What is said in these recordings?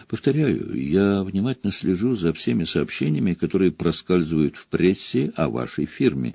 Повторяю, я внимательно слежу за всеми сообщениями, которые проскальзывают в прессе о вашей фирме.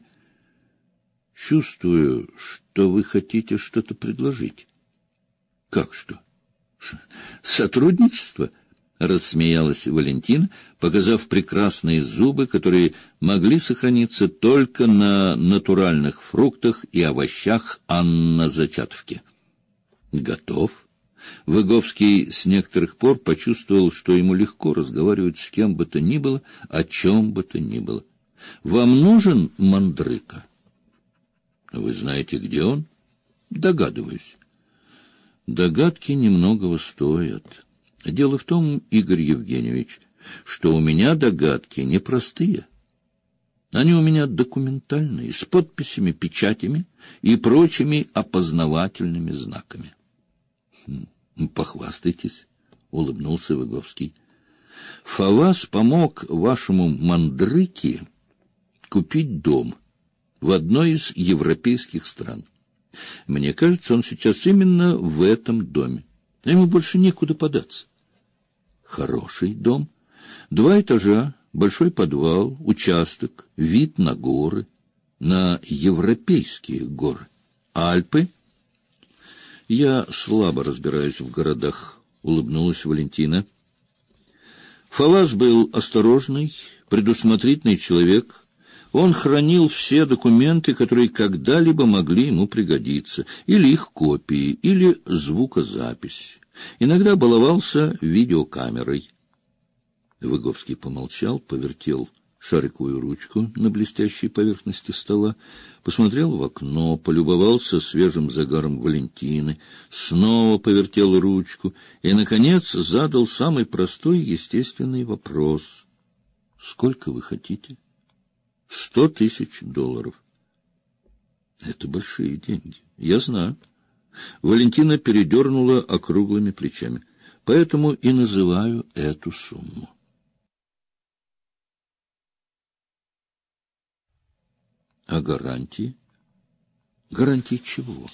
Чувствую, что вы хотите что-то предложить. Как что? Сотрудничество? Рассмеялась Валентина, показав прекрасные зубы, которые могли сохраниться только на натуральных фруктах и овощах Анна Зачатовки. Готов? Выговский с некоторых пор почувствовал, что ему легко разговаривать с кем бы то ни было, о чем бы то ни было. Вам нужен мандрыка? Вы знаете, где он? Догадываюсь. Догадки немногого стоят. Дело в том, Игорь Евгеньевич, что у меня догадки непростые. Они у меня документальные, с подписями, печатями и прочими опознавательными знаками. Похвастайтесь, улыбнулся Выговский. Фаваз помог вашему мандрыке купить дом в одной из европейских стран. Мне кажется, он сейчас именно в этом доме. Ему больше некуда податься. Хороший дом, 2 этажа, большой подвал, участок, вид на горы, на европейские горы. Альпы? Я слабо разбираюсь в городах, улыбнулась Валентина. Фаваз был осторожный, предусмотрительный человек. Он хранил все документы, которые когда-либо могли ему пригодиться, или их копии, или звукозапись. Иногда баловался видеокамерой. Выговский помолчал, повертел шариковую ручку на блестящей поверхности стола, посмотрел в окно, полюбовался свежим загаром Валентины, снова повертел ручку и, наконец, задал самый простой и естественный вопрос. — Сколько вы хотите? — $100 000. — Это большие деньги. Я знаю. Валентина передернула округлыми плечами. Поэтому и называю эту сумму. А гарантии? Гарантии чего?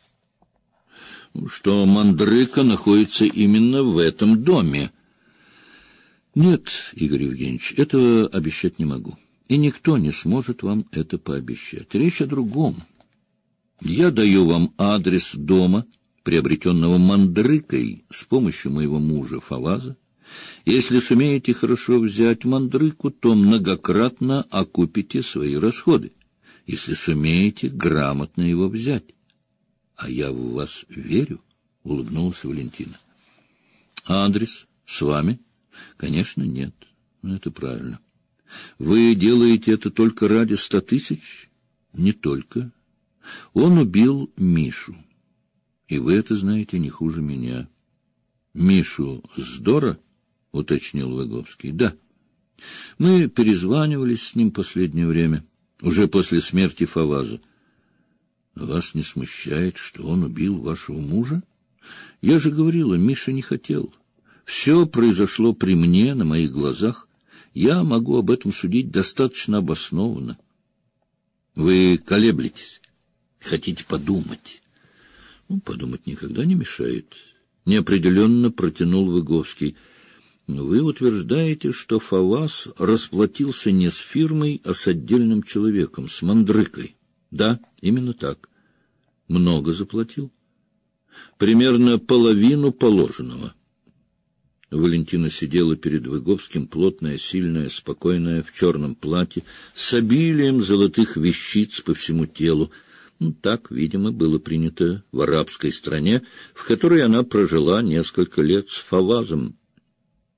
Что мандрыка находится именно в этом доме. Нет, Игорь Евгеньевич, этого обещать не могу. И никто не сможет вам это пообещать. Речь о другом. Я даю вам адрес дома, приобретенного мандрыкой с помощью моего мужа Фаваза. Если сумеете хорошо взять мандрыку, то многократно окупите свои расходы. Если сумеете грамотно его взять. А я в вас верю, — улыбнулась Валентина. Адрес с вами? Конечно, нет. Это правильно. Вы делаете это только ради 100 000? Не только. Он убил Мишу. И вы это знаете не хуже меня. Мишу Здора? — уточнил Выговский. — Да. Мы перезванивались с ним последнее время, уже после смерти Фаваза. Вас не смущает, что он убил вашего мужа? Я же говорила, Миша не хотел. Все произошло при мне, на моих глазах. Я могу об этом судить достаточно обоснованно. Вы колеблетесь, хотите подумать. Подумать никогда не мешает. Неопределенно протянул Выговский. Вы утверждаете, что Фаваз расплатился не с фирмой, а с отдельным человеком, с мандрыкой. Да, именно так. Много заплатил? Примерно половину положенного. Валентина сидела перед Выговским, плотная, сильная, спокойная, в черном платье, с обилием золотых вещиц по всему телу. Так, видимо, было принято в арабской стране, в которой она прожила несколько лет с Фавазом.